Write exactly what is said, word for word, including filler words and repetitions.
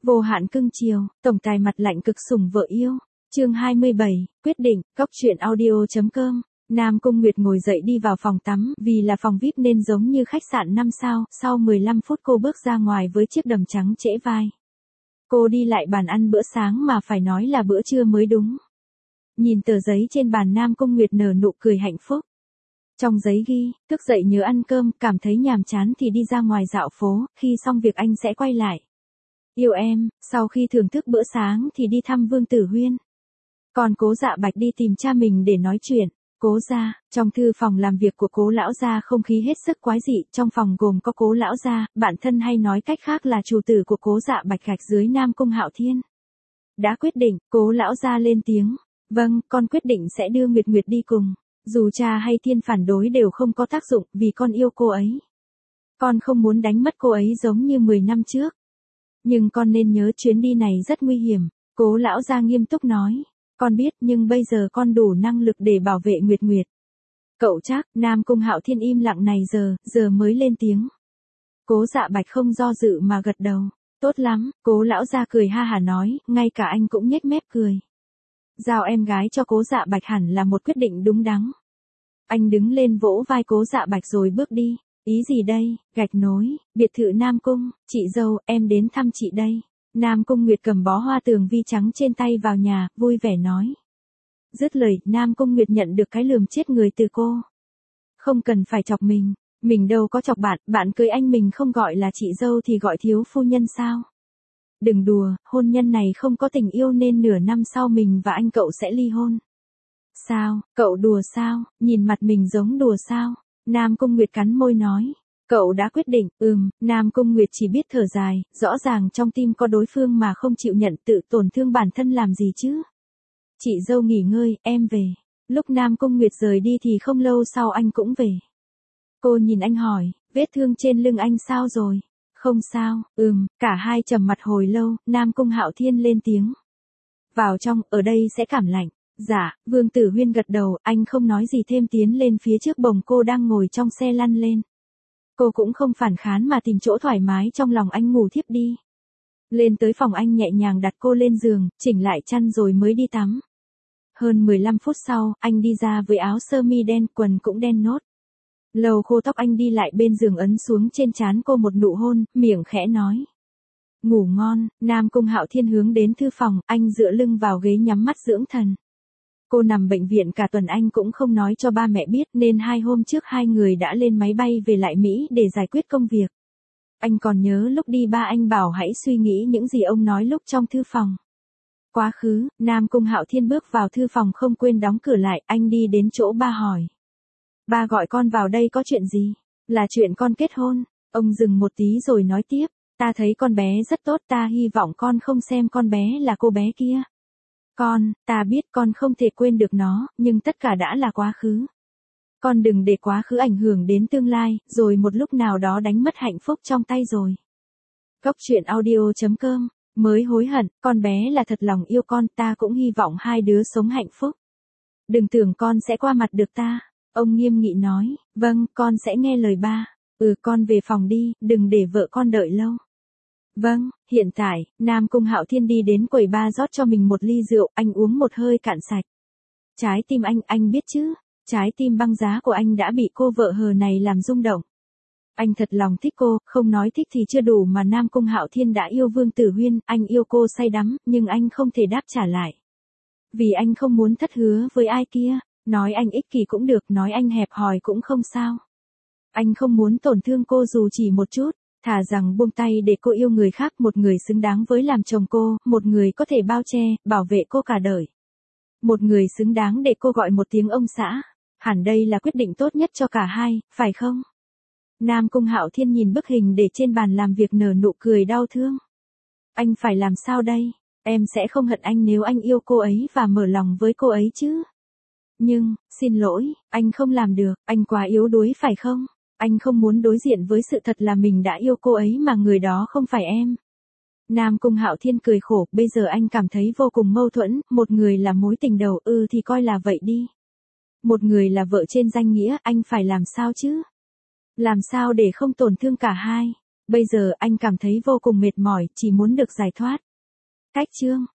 Vô hạn cưng chiều, tổng tài mặt lạnh cực sủng vợ yêu. Chương hai mươi bảy, quyết định, góc truyện audio chấm com. Nam Cung Nguyệt ngồi dậy đi vào phòng tắm, vì là phòng vi ai pi nên giống như khách sạn năm sao, sau mười lăm phút cô bước ra ngoài với chiếc đầm trắng trễ vai. Cô đi lại bàn ăn bữa sáng mà phải nói là bữa trưa mới đúng. Nhìn tờ giấy trên bàn, Nam Cung Nguyệt nở nụ cười hạnh phúc. Trong giấy ghi, thức dậy nhớ ăn cơm, cảm thấy nhàm chán thì đi ra ngoài dạo phố, khi xong việc anh sẽ quay lại. Yêu em, sau khi thưởng thức bữa sáng thì đi thăm Vương Tử Huyên. Còn Cố Dạ Bạch đi tìm cha mình để nói chuyện. Cố gia, trong thư phòng làm việc của Cố lão gia không khí hết sức quái dị, trong phòng gồm có Cố lão gia, bạn thân hay nói cách khác là chủ tử của Cố Dạ Bạch gạch dưới Nam Cung Hạo Thiên. Đã quyết định, Cố lão gia lên tiếng. Vâng, con quyết định sẽ đưa Nguyệt Nguyệt đi cùng. Dù cha hay Thiên phản đối đều không có tác dụng, vì con yêu cô ấy. Con không muốn đánh mất cô ấy giống như mười năm trước. Nhưng con nên nhớ chuyến đi này rất nguy hiểm, Cố lão gia nghiêm túc nói. Con biết, nhưng bây giờ con đủ năng lực để bảo vệ Nguyệt Nguyệt. Cậu chắc, Nam Cung Hạo Thiên im lặng này giờ, giờ mới lên tiếng. Cố Dạ Bạch không do dự mà gật đầu. Tốt lắm, Cố lão gia cười ha hả nói, ngay cả anh cũng nhếch mép cười. Giao em gái cho Cố Dạ Bạch hẳn là một quyết định đúng đắn. Anh đứng lên vỗ vai Cố Dạ Bạch rồi bước đi. Ý gì đây, gạch nối, biệt thự Nam Cung, chị dâu, em đến thăm chị đây. Nam Cung Nguyệt cầm bó hoa tường vi trắng trên tay vào nhà, vui vẻ nói. Dứt lời, Nam Cung Nguyệt nhận được cái lườm chết người từ cô. Không cần phải chọc mình, mình đâu có chọc bạn, bạn cưới anh mình không gọi là chị dâu thì gọi thiếu phu nhân sao? Đừng đùa, hôn nhân này không có tình yêu nên nửa năm sau mình và anh cậu sẽ ly hôn. Sao, cậu đùa sao, nhìn mặt mình giống đùa sao? Nam Cung Nguyệt cắn môi nói. Cậu đã quyết định, ừm, Nam Cung Nguyệt chỉ biết thở dài, rõ ràng trong tim có đối phương mà không chịu nhận, tự tổn thương bản thân làm gì chứ. Chị dâu nghỉ ngơi, em về. Lúc Nam Cung Nguyệt rời đi thì không lâu sau anh cũng về. Cô nhìn anh hỏi, vết thương trên lưng anh sao rồi? Không sao, ừm, cả hai trầm mặt hồi lâu, Nam Cung Hạo Thiên lên tiếng. Vào trong, ở đây sẽ cảm lạnh. Dạ, Vương Tử Huyên gật đầu, anh không nói gì thêm tiến lên phía trước bồng cô đang ngồi trong xe lăn lên. Cô cũng không phản kháng mà tìm chỗ thoải mái trong lòng anh ngủ thiếp đi. Lên tới phòng anh nhẹ nhàng đặt cô lên giường, chỉnh lại chăn rồi mới đi tắm. Hơn mười lăm phút sau, anh đi ra với áo sơ mi đen, quần cũng đen nốt. Lầu khô tóc anh đi lại bên giường ấn xuống trên trán cô một nụ hôn, miệng khẽ nói. Ngủ ngon, Nam Cung Hạo Thiên hướng đến thư phòng, anh dựa lưng vào ghế nhắm mắt dưỡng thần. Cô nằm bệnh viện cả tuần anh cũng không nói cho ba mẹ biết nên hai hôm trước hai người đã lên máy bay về lại Mỹ để giải quyết công việc. Anh còn nhớ lúc đi ba anh bảo hãy suy nghĩ những gì ông nói lúc trong thư phòng. Quá khứ, Nam Cung Hạo Thiên bước vào thư phòng không quên đóng cửa lại, anh đi đến chỗ ba hỏi. Ba gọi con vào đây có chuyện gì? Là chuyện con kết hôn. Ông dừng một tí rồi nói tiếp, ta thấy con bé rất tốt, ta hy vọng con không xem con bé là cô bé kia. Con, ta biết con không thể quên được nó, nhưng tất cả đã là quá khứ. Con đừng để quá khứ ảnh hưởng đến tương lai, rồi một lúc nào đó đánh mất hạnh phúc trong tay rồi. Góc truyện audio chấm com, mới hối hận, con bé là thật lòng yêu con, ta cũng hy vọng hai đứa sống hạnh phúc. Đừng tưởng con sẽ qua mặt được ta. Ông nghiêm nghị nói, vâng, con sẽ nghe lời ba. Ừ, con về phòng đi, đừng để vợ con đợi lâu. Vâng, hiện tại, Nam Cung Hạo Thiên đi đến quầy bar rót cho mình một ly rượu, anh uống một hơi cạn sạch. Trái tim anh, anh biết chứ, trái tim băng giá của anh đã bị cô vợ hờ này làm rung động. Anh thật lòng thích cô, không nói thích thì chưa đủ mà Nam Cung Hạo Thiên đã yêu Vương Tử Huyên, anh yêu cô say đắm, nhưng anh không thể đáp trả lại. Vì anh không muốn thất hứa với ai kia, nói anh ích kỷ cũng được, nói anh hẹp hòi cũng không sao. Anh không muốn tổn thương cô dù chỉ một chút. Thà rằng buông tay để cô yêu người khác, một người xứng đáng với làm chồng cô, một người có thể bao che, bảo vệ cô cả đời. Một người xứng đáng để cô gọi một tiếng ông xã. Hẳn đây là quyết định tốt nhất cho cả hai, phải không? Nam Cung Hạo Thiên nhìn bức hình để trên bàn làm việc nở nụ cười đau thương. Anh phải làm sao đây? Em sẽ không hận anh nếu anh yêu cô ấy và mở lòng với cô ấy chứ. Nhưng, xin lỗi, anh không làm được, anh quá yếu đuối phải không? Anh không muốn đối diện với sự thật là mình đã yêu cô ấy mà người đó không phải em. Nam Cung Hạo Thiên cười khổ, bây giờ anh cảm thấy vô cùng mâu thuẫn, một người là mối tình đầu, ừ thì coi là vậy đi. Một người là vợ trên danh nghĩa, anh phải làm sao chứ? Làm sao để không tổn thương cả hai? Bây giờ anh cảm thấy vô cùng mệt mỏi, chỉ muốn được giải thoát. Cách chương